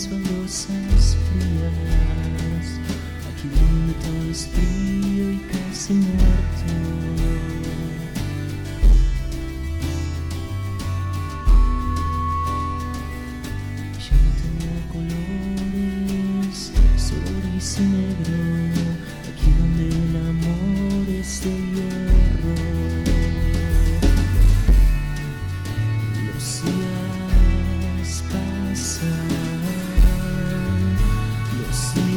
mis baldosas frías, aquí donde todo es frío y casi muerto. Ya no tengo colores, solo gris y negro, aquí donde el amor es de hierro. Los días pasan, los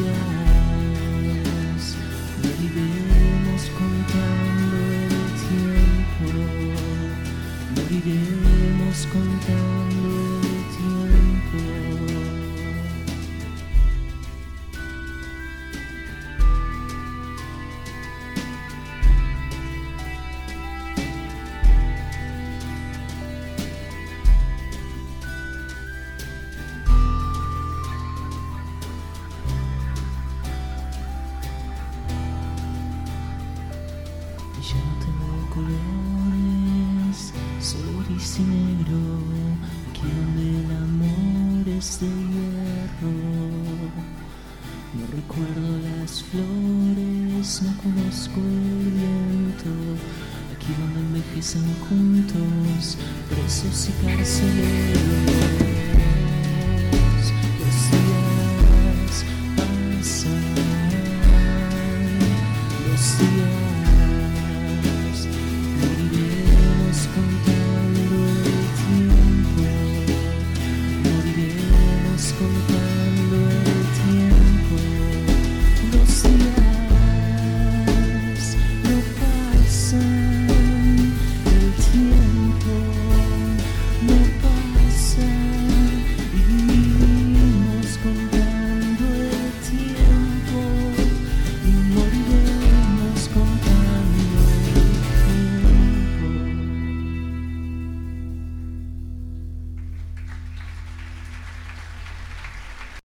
días moriremos contando el tiempo, moriremos contando el tiempo. Ya no tengo colores, solo gris y negro, aquí donde el amor es de hierro. No recuerdo las flores, no conozco el viento, aquí donde envejecen juntos, presos y carceleros.